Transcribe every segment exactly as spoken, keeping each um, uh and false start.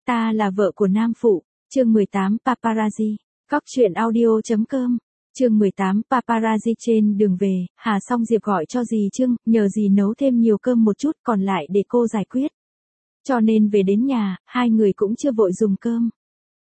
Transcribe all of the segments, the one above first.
Ta là vợ của Nam Phụ, chương mười tám Paparazzi, Cóc truyện audio chấm com, chương mười tám Paparazzi. Trên đường về, Hà Song Diệp gọi cho dì Trương, nhờ dì nấu thêm nhiều cơm một chút còn lại để cô giải quyết. Cho nên về đến nhà, hai người cũng chưa vội dùng cơm.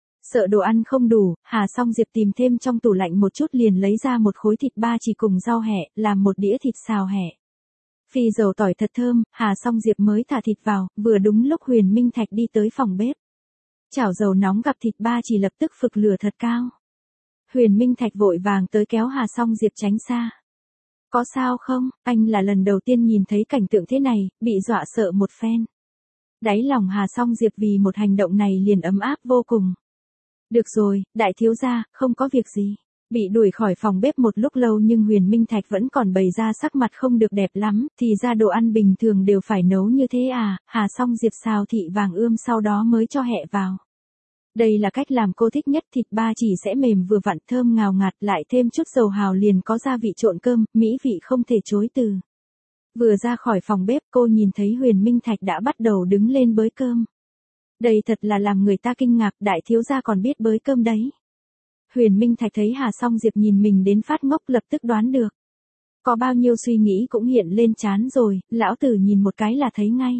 Sợ đồ ăn không đủ, Hà Song Diệp tìm thêm trong tủ lạnh một chút liền lấy ra một khối thịt ba chỉ cùng rau hẹ, làm một đĩa thịt xào hẹ. Phi dầu tỏi thật thơm, Hà Song Diệp mới thả thịt vào, vừa đúng lúc Huyền Minh Thạch đi tới phòng bếp. Chảo dầu nóng gặp thịt ba chỉ lập tức phực lửa thật cao. Huyền Minh Thạch vội vàng tới kéo Hà Song Diệp tránh xa. Có sao không, anh là lần đầu tiên nhìn thấy cảnh tượng thế này, bị dọa sợ một phen. Đáy lòng Hà Song Diệp vì một hành động này liền ấm áp vô cùng. Được rồi, đại thiếu gia, không có việc gì. Bị đuổi khỏi phòng bếp một lúc lâu nhưng Huyền Minh Thạch vẫn còn bày ra sắc mặt không được đẹp lắm, thì ra đồ ăn bình thường đều phải nấu như thế à. Hà Song Diệp xào thị vàng ươm sau đó mới cho hẹ vào. Đây là cách làm cô thích nhất, thịt ba chỉ sẽ mềm vừa vặn thơm ngào ngạt, lại thêm chút dầu hào liền có gia vị trộn cơm, mỹ vị không thể chối từ. Vừa ra khỏi phòng bếp cô nhìn thấy Huyền Minh Thạch đã bắt đầu đứng lên bới cơm. Đây thật là làm người ta kinh ngạc, đại thiếu gia còn biết bới cơm đấy. Huyền Minh Thạch thấy Hà Song Diệp nhìn mình đến phát ngốc lập tức đoán được. Có bao nhiêu suy nghĩ cũng hiện lên trán rồi, lão tử nhìn một cái là thấy ngay.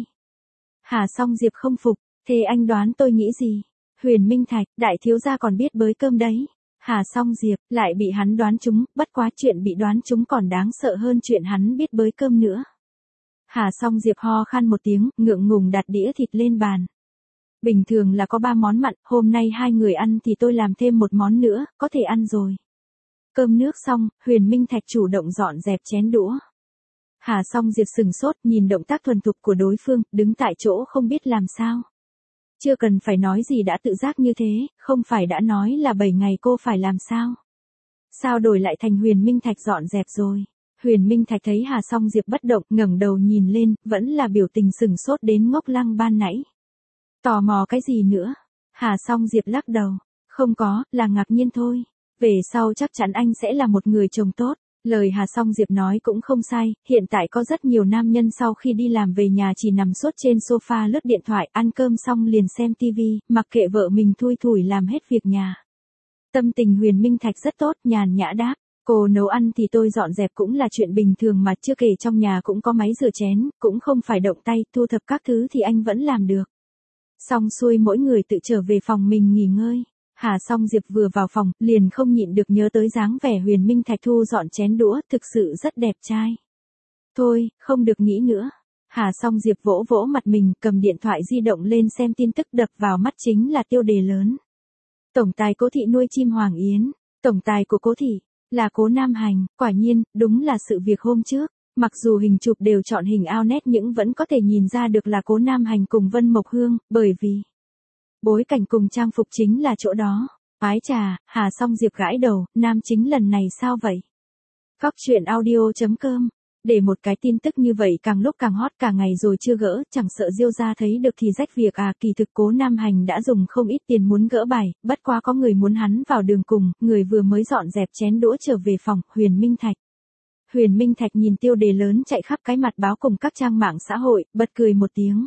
Hà Song Diệp không phục, thế anh đoán tôi nghĩ gì? Huyền Minh Thạch, đại thiếu gia còn biết bới cơm đấy. Hà Song Diệp, lại bị hắn đoán trúng, bất quá chuyện bị đoán trúng còn đáng sợ hơn chuyện hắn biết bới cơm nữa. Hà Song Diệp ho khan một tiếng, ngượng ngùng đặt đĩa thịt lên bàn. Bình thường là có ba món mặn, hôm nay hai người ăn thì tôi làm thêm một món nữa, có thể ăn rồi. Cơm nước xong, Huyền Minh Thạch chủ động dọn dẹp chén đũa. Hà Song Diệp sừng sốt nhìn động tác thuần thục của đối phương, đứng tại chỗ không biết làm sao. Chưa cần phải nói gì đã tự giác như thế, không phải đã nói là bảy ngày cô phải làm sao? Sao đổi lại thành Huyền Minh Thạch dọn dẹp rồi? Huyền Minh Thạch thấy Hà Song Diệp bất động, ngẩng đầu nhìn lên, vẫn là biểu tình sừng sốt đến ngốc lăng ban nãy. Tò mò cái gì nữa? Hà Song Diệp lắc đầu. Không có, là ngạc nhiên thôi. Về sau chắc chắn anh sẽ là một người chồng tốt. Lời Hà Song Diệp nói cũng không sai, hiện tại có rất nhiều nam nhân sau khi đi làm về nhà chỉ nằm suốt trên sofa lướt điện thoại, ăn cơm xong liền xem tivi, mặc kệ vợ mình thui thủi làm hết việc nhà. Tâm tình Huyền Minh Thạch rất tốt, nhàn nhã đáp. Cô nấu ăn thì tôi dọn dẹp cũng là chuyện bình thường mà, chưa kể trong nhà cũng có máy rửa chén, cũng không phải động tay, thu thập các thứ thì anh vẫn làm được. Xong xuôi mỗi người tự trở về phòng mình nghỉ ngơi. Hà Song Diệp vừa vào phòng, liền không nhịn được nhớ tới dáng vẻ Huyền Minh Thạch thu dọn chén đũa, thực sự rất đẹp trai. Thôi, không được nghĩ nữa. Hà Song Diệp vỗ vỗ mặt mình, cầm điện thoại di động lên xem tin tức, đập vào mắt chính là tiêu đề lớn. Tổng tài Cố Thị nuôi chim Hoàng Yến. Tổng tài của Cố Thị là Cố Nam Hành, quả nhiên, đúng là sự việc hôm trước. Mặc dù hình chụp đều chọn hình ao nét nhưng vẫn có thể nhìn ra được là Cố Nam Hành cùng Vân Mộc Hương, bởi vì bối cảnh cùng trang phục chính là chỗ đó. Ái trà, Hà Song Diệp gãi đầu, nam chính lần này sao vậy? Cóc truyện audio chấm com, để một cái tin tức như vậy càng lúc càng hot cả ngày rồi chưa gỡ, chẳng sợ Diêu gia thấy được thì rách việc à. Kỳ thực Cố Nam Hành đã dùng không ít tiền muốn gỡ bài, bất quá có người muốn hắn vào đường cùng, người vừa mới dọn dẹp chén đũa trở về phòng, Huyền Minh Thạch. Huyền Minh Thạch nhìn tiêu đề lớn chạy khắp cái mặt báo cùng các trang mạng xã hội, bật cười một tiếng.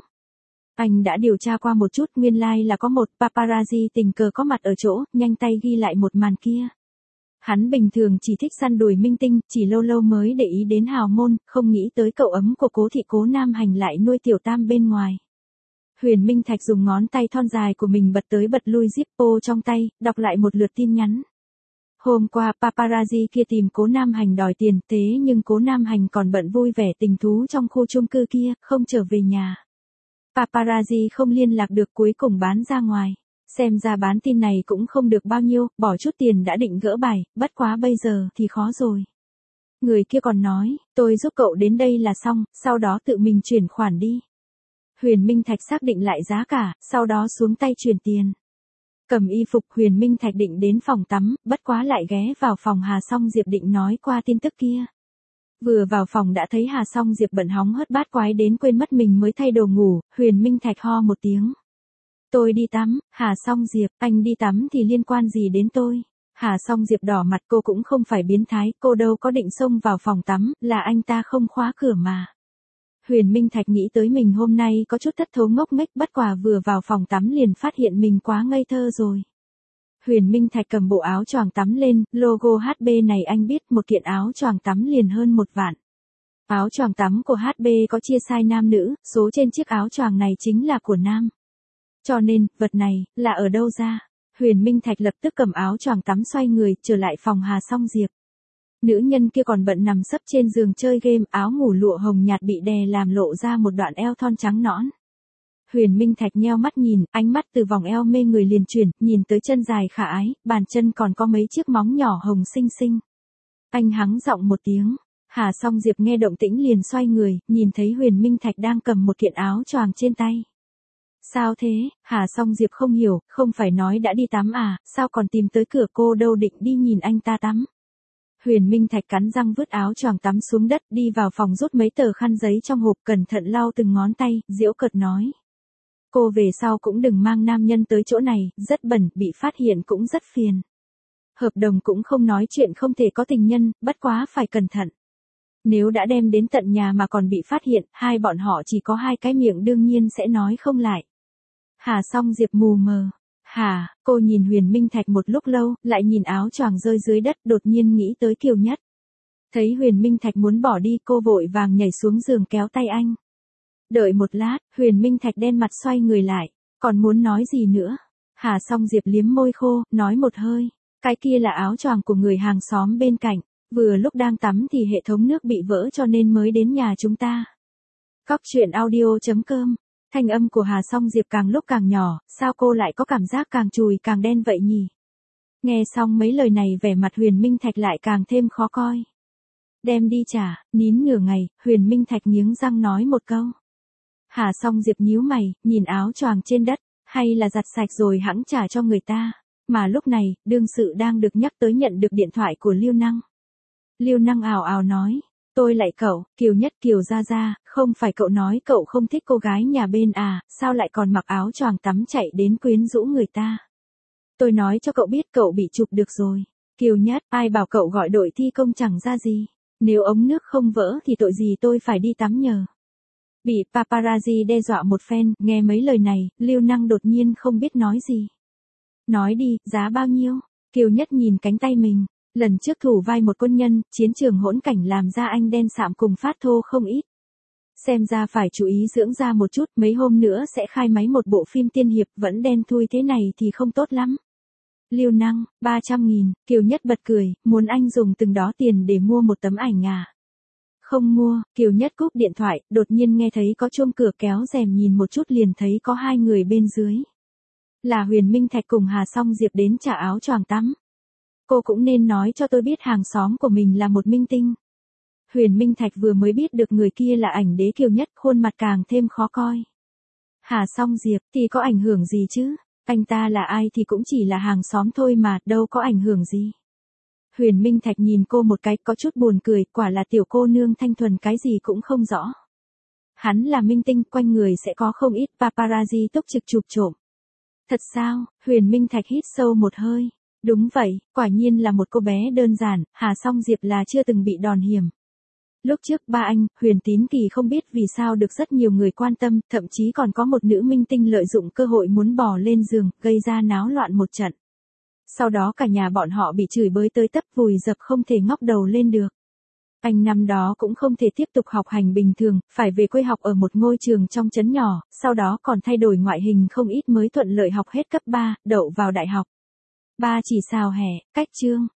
Anh đã điều tra qua một chút, nguyên lai like là có một paparazzi tình cờ có mặt ở chỗ, nhanh tay ghi lại một màn kia. Hắn bình thường chỉ thích săn đuổi minh tinh, chỉ lâu lâu mới để ý đến hào môn, không nghĩ tới cậu ấm của Cố Thị Cố Nam Hành lại nuôi tiểu tam bên ngoài. Huyền Minh Thạch dùng ngón tay thon dài của mình bật tới bật lui Zippo trong tay, đọc lại một lượt tin nhắn. Hôm qua paparazzi kia tìm Cố Nam Hành đòi tiền, thế nhưng Cố Nam Hành còn bận vui vẻ tình thú trong khu chung cư kia, không trở về nhà. Paparazzi không liên lạc được, cuối cùng bán ra ngoài. Xem ra bán tin này cũng không được bao nhiêu, bỏ chút tiền đã định gỡ bài, bất quá bây giờ thì khó rồi. Người kia còn nói, tôi giúp cậu đến đây là xong, sau đó tự mình chuyển khoản đi. Huyền Minh Thạch xác định lại giá cả, sau đó xuống tay chuyển tiền. Cầm y phục, Huyền Minh Thạch định đến phòng tắm, bất quá lại ghé vào phòng Hà Song Diệp định nói qua tin tức kia. Vừa vào phòng đã thấy Hà Song Diệp bận hóng hớt bát quái đến quên mất mình mới thay đồ ngủ. Huyền Minh Thạch ho một tiếng. Tôi đi tắm. Hà Song Diệp, anh đi tắm thì liên quan gì đến tôi? Hà Song Diệp đỏ mặt, cô cũng không phải biến thái, cô đâu có định xông vào phòng tắm, là anh ta không khóa cửa mà. Huyền Minh Thạch nghĩ tới mình hôm nay có chút thất thố ngốc nghếch, bất quả vừa vào phòng tắm liền phát hiện mình quá ngây thơ rồi. Huyền Minh Thạch cầm bộ áo choàng tắm lên, logo hát bê này anh biết, một kiện áo choàng tắm liền hơn một vạn. Áo choàng tắm của hát bê có chia size nam nữ, số trên chiếc áo choàng này chính là của nam. Cho nên, vật này, là ở đâu ra? Huyền Minh Thạch lập tức cầm áo choàng tắm xoay người, trở lại phòng Hà Song Diệp. Nữ nhân kia còn bận nằm sấp trên giường chơi game, áo ngủ lụa hồng nhạt bị đè làm lộ ra một đoạn eo thon trắng nõn. Huyền Minh Thạch nheo mắt nhìn, ánh mắt từ vòng eo mê người liền chuyển, nhìn tới chân dài khả ái, bàn chân còn có mấy chiếc móng nhỏ hồng xinh xinh. Anh hắng giọng một tiếng. Hà Song Diệp nghe động tĩnh liền xoay người, nhìn thấy Huyền Minh Thạch đang cầm một kiện áo choàng trên tay. Sao thế? Hà Song Diệp không hiểu, không phải nói đã đi tắm à, sao còn tìm tới cửa, cô đâu định đi nhìn anh ta tắm. Huyền Minh Thạch cắn răng vứt áo choàng tắm xuống đất, đi vào phòng rút mấy tờ khăn giấy trong hộp, cẩn thận lau từng ngón tay, giễu cợt nói. Cô về sau cũng đừng mang nam nhân tới chỗ này, rất bẩn, bị phát hiện cũng rất phiền. Hợp đồng cũng không nói chuyện không thể có tình nhân, bất quá phải cẩn thận. Nếu đã đem đến tận nhà mà còn bị phát hiện, hai bọn họ chỉ có hai cái miệng đương nhiên sẽ nói không lại. Hà Song Diệp mù mờ. Hà, cô nhìn Huyền Minh Thạch một lúc lâu, lại nhìn áo choàng rơi dưới đất, đột nhiên nghĩ tới Kiều Nhất. Thấy Huyền Minh Thạch muốn bỏ đi, cô vội vàng nhảy xuống giường kéo tay anh. Đợi một lát, Huyền Minh Thạch đen mặt xoay người lại, còn muốn nói gì nữa. Hà Song Diệp liếm môi khô, nói một hơi, cái kia là áo choàng của người hàng xóm bên cạnh, vừa lúc đang tắm thì hệ thống nước bị vỡ cho nên mới đến nhà chúng ta. Cóc truyện audio chấm com. Thanh âm của Hà Song Diệp càng lúc càng nhỏ, sao cô lại có cảm giác càng chùi càng đen vậy nhỉ? Nghe xong mấy lời này vẻ mặt Huyền Minh Thạch lại càng thêm khó coi. Đem đi trả, nín nửa ngày, Huyền Minh Thạch nghiến răng nói một câu. Hà Song Diệp nhíu mày, nhìn áo choàng trên đất, hay là giặt sạch rồi hẵng trả cho người ta. Mà lúc này, đương sự đang được nhắc tới nhận được điện thoại của Liêu Năng. Liêu Năng ào ào nói. Tôi lại cậu, Kiều Nhất, Kiều Gia Gia, không phải cậu nói cậu không thích cô gái nhà bên à, sao lại còn mặc áo choàng tắm chạy đến quyến rũ người ta. Tôi nói cho cậu biết cậu bị chụp được rồi. Kiều Nhất, ai bảo cậu gọi đội thi công chẳng ra gì. Nếu ống nước không vỡ thì tội gì tôi phải đi tắm nhờ. Bị paparazzi đe dọa một phen, nghe mấy lời này, Liêu Năng đột nhiên không biết nói gì. Nói đi, giá bao nhiêu? Kiều Nhất nhìn cánh tay mình. Lần trước thủ vai một quân nhân, chiến trường hỗn cảnh làm da anh đen sạm cùng phát thô không ít. Xem ra phải chú ý dưỡng da một chút, mấy hôm nữa sẽ khai máy một bộ phim tiên hiệp, vẫn đen thui thế này thì không tốt lắm. Liêu Năng, ba trăm nghìn, Kiều Nhất bật cười, muốn anh dùng từng đó tiền để mua một tấm ảnh à. Không mua, Kiều Nhất cúp điện thoại, đột nhiên nghe thấy có chuông cửa, kéo rèm nhìn một chút liền thấy có hai người bên dưới. Là Huyền Minh Thạch cùng Hà Song Diệp đến trả áo choàng tắm. Cô cũng nên nói cho tôi biết hàng xóm của mình là một minh tinh. Huyền Minh Thạch vừa mới biết được người kia là ảnh đế Kiều Nhất, khuôn mặt càng thêm khó coi. Hà Song Diệp thì có ảnh hưởng gì chứ? Anh ta là ai thì cũng chỉ là hàng xóm thôi mà, đâu có ảnh hưởng gì. Huyền Minh Thạch nhìn cô một cái, có chút buồn cười, quả là tiểu cô nương thanh thuần cái gì cũng không rõ. Hắn là minh tinh, quanh người sẽ có không ít paparazzi túc trực chụp trộm. Thật sao? Huyền Minh Thạch hít sâu một hơi. Đúng vậy, quả nhiên là một cô bé đơn giản, Hà Song Diệp là chưa từng bị đòn hiểm. Lúc trước ba anh, Huyền Tín Kỳ không biết vì sao được rất nhiều người quan tâm, thậm chí còn có một nữ minh tinh lợi dụng cơ hội muốn bò lên giường, gây ra náo loạn một trận. Sau đó cả nhà bọn họ bị chửi bới tới tấp vùi dập không thể ngóc đầu lên được. Anh năm đó cũng không thể tiếp tục học hành bình thường, phải về quê học ở một ngôi trường trong trấn nhỏ, sau đó còn thay đổi ngoại hình không ít mới thuận lợi học hết cấp ba, đậu vào đại học. Ba chỉ xào hè, cách chương.